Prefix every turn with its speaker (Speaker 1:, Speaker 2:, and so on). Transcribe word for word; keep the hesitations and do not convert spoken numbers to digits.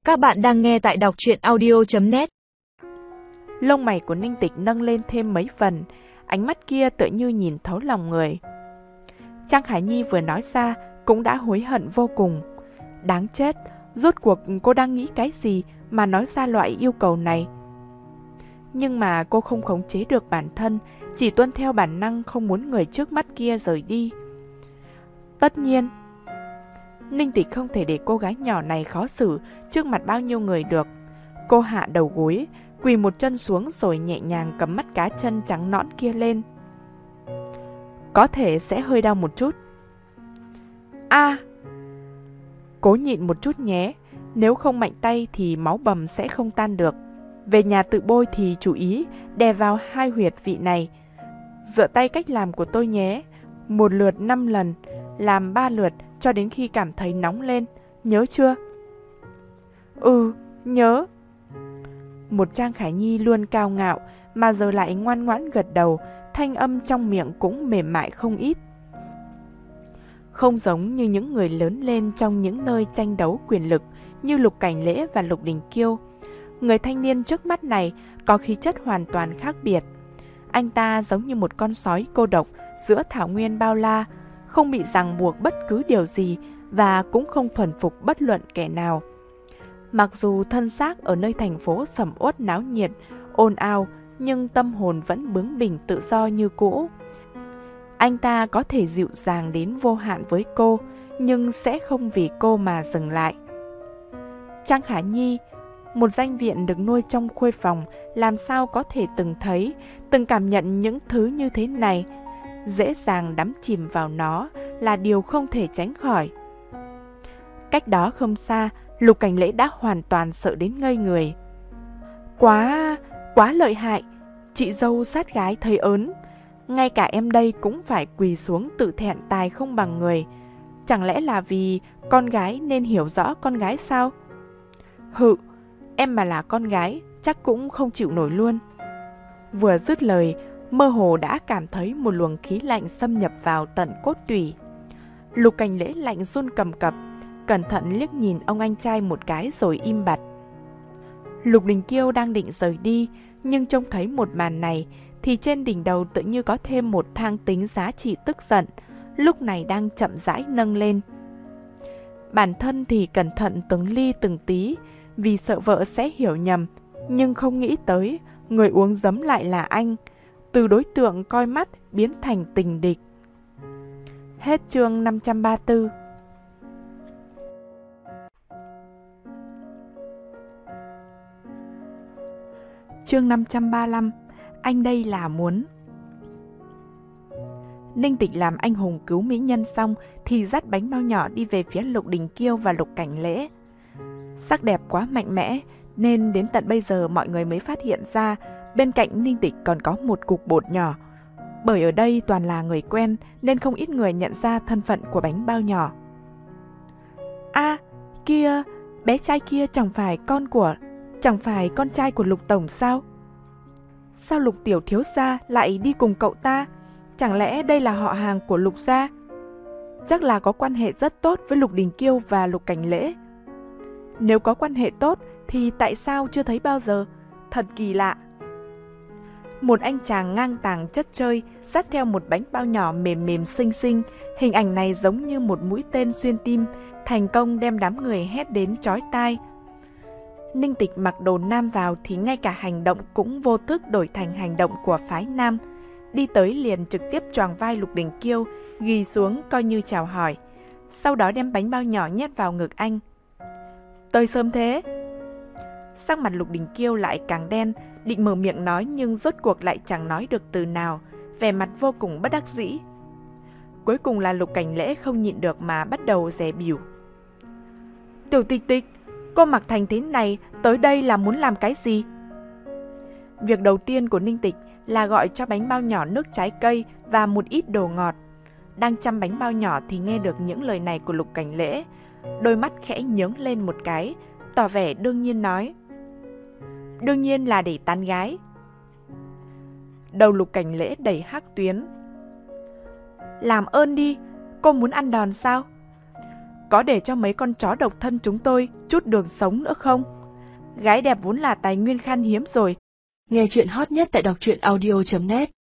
Speaker 1: Các bạn đang nghe tại đọc truyện audio chấm net.
Speaker 2: Lông mày của Ninh Tịch nâng lên thêm mấy phần, ánh mắt kia tựa như nhìn thấu lòng người. Trang Khải Nhi vừa nói ra cũng đã hối hận vô cùng. Đáng chết, rốt cuộc cô đang nghĩ cái gì mà nói ra loại yêu cầu này. Nhưng mà cô không khống chế được bản thân, chỉ tuân theo bản năng không muốn người trước mắt kia rời đi. Tất nhiên, Ninh Tịch không thể để cô gái nhỏ này khó xử trước mặt bao nhiêu người được. Cô hạ đầu gối, quỳ một chân xuống rồi nhẹ nhàng cầm mắt cá chân trắng nõn kia lên. Có thể sẽ hơi đau một chút. A, à, cố nhịn một chút nhé, nếu không mạnh tay thì máu bầm sẽ không tan được. Về nhà tự bôi thì chú ý đè vào hai huyệt vị này. Dựa tay cách làm của tôi nhé, một lượt năm lần, làm ba lượt cho đến khi cảm thấy nóng lên, nhớ chưa? Ừ, nhớ. Một Trang Khải Nhi luôn cao ngạo mà giờ lại ngoan ngoãn gật đầu, thanh âm trong miệng cũng mềm mại không ít. Không giống như những người lớn lên trong những nơi tranh đấu quyền lực như Lục Cảnh Lễ và Lục Đình Kiêu. Người thanh niên trước mắt này có khí chất hoàn toàn khác biệt. Anh ta giống như một con sói cô độc giữa thảo nguyên bao la, không bị ràng buộc bất cứ điều gì và cũng không thuần phục bất luận kẻ nào. Mặc dù thân xác ở nơi thành phố sầm uất náo nhiệt, ồn ào, nhưng tâm hồn vẫn bướng bỉnh tự do như cũ. Anh ta có thể dịu dàng đến vô hạn với cô, nhưng sẽ không vì cô mà dừng lại. Trang Khả Nhi, một danh viện được nuôi trong khuê phòng, làm sao có thể từng thấy, từng cảm nhận những thứ như thế này. Dễ dàng đắm chìm vào nó là điều không thể tránh khỏi. Cách đó không xa, Lục Cảnh Lễ đã hoàn toàn sợ đến ngây người. Quá, quá lợi hại, chị dâu sát gái thấy ớn. Ngay cả em đây cũng phải quỳ xuống tự thẹn tài không bằng người. Chẳng lẽ là vì con gái nên hiểu rõ con gái sao? Hự, em mà là con gái chắc cũng không chịu nổi luôn. Vừa dứt lời, mơ hồ đã cảm thấy một luồng khí lạnh xâm nhập vào tận cốt tủy. Lục Cảnh Lễ lạnh run cầm cập, cẩn thận liếc nhìn ông anh trai một cái rồi im bặt. Lục Đình Kiêu đang định rời đi, nhưng trông thấy một màn này thì trên đỉnh đầu tự như có thêm một thang tính giá trị tức giận, lúc này đang chậm rãi nâng lên. Bản thân thì cẩn thận từng ly từng tí, vì sợ vợ sẽ hiểu nhầm, nhưng không nghĩ tới người uống giấm lại là anh, từ đối tượng coi mắt biến thành tình địch. Hết chương năm trăm ba mươi tư. Chương năm trăm ba mươi lăm. Anh đây là muốn. Ninh Tịch làm anh hùng cứu mỹ nhân xong thì dắt bánh bao nhỏ đi về phía Lục Đình Kiêu và Lục Cảnh Lễ. Sắc đẹp quá mạnh mẽ nên đến tận bây giờ mọi người mới phát hiện ra bên cạnh Ninh Tịch còn có một cục bột nhỏ. Bởi ở đây toàn là người quen nên không ít người nhận ra thân phận của bánh bao nhỏ. A, à, kia, bé trai kia chẳng phải con của, chẳng phải con trai của Lục Tổng sao? Sao Lục tiểu thiếu gia lại đi cùng cậu ta? Chẳng lẽ đây là họ hàng của Lục gia? Chắc là có quan hệ rất tốt với Lục Đình Kiêu và Lục Cảnh Lễ. Nếu có quan hệ tốt thì tại sao chưa thấy bao giờ? Thật kỳ lạ. Một anh chàng ngang tàng chất chơi dắt theo một bánh bao nhỏ mềm mềm xinh xinh. Hình ảnh này giống như một mũi tên xuyên tim, thành công đem đám người hét đến chói tai. Ninh Tịch mặc đồ nam vào thì ngay cả hành động cũng vô thức đổi thành hành động của phái nam. Đi tới liền trực tiếp choàng vai Lục Đình Kiêu, ghi xuống coi như chào hỏi. Sau đó đem bánh bao nhỏ nhét vào ngực anh. Tới sớm thế. Sắc mặt Lục Đình Kiêu lại càng đen, định mở miệng nói nhưng rốt cuộc lại chẳng nói được từ nào, vẻ mặt vô cùng bất đắc dĩ. Cuối cùng là Lục Cảnh Lễ không nhịn được mà bắt đầu dè bỉu. Tiểu Tịch Tịch, cô mặc thành thế này tới đây là muốn làm cái gì? Việc đầu tiên của Ninh Tịch là gọi cho bánh bao nhỏ nước trái cây và một ít đồ ngọt. Đang chăm bánh bao nhỏ thì nghe được những lời này của Lục Cảnh Lễ. Đôi mắt khẽ nhướng lên một cái, tỏ vẻ đương nhiên nói. Đương nhiên là để tán gái. Đầu Lục Cảnh Lễ đầy hắc tuyến. Làm ơn đi, cô muốn ăn đòn sao? Có để cho mấy con chó độc thân chúng tôi chút đường sống nữa không? Gái đẹp vốn là tài nguyên khan hiếm rồi.
Speaker 1: Nghe chuyện hot nhất tại đọc truyện audio chấm net.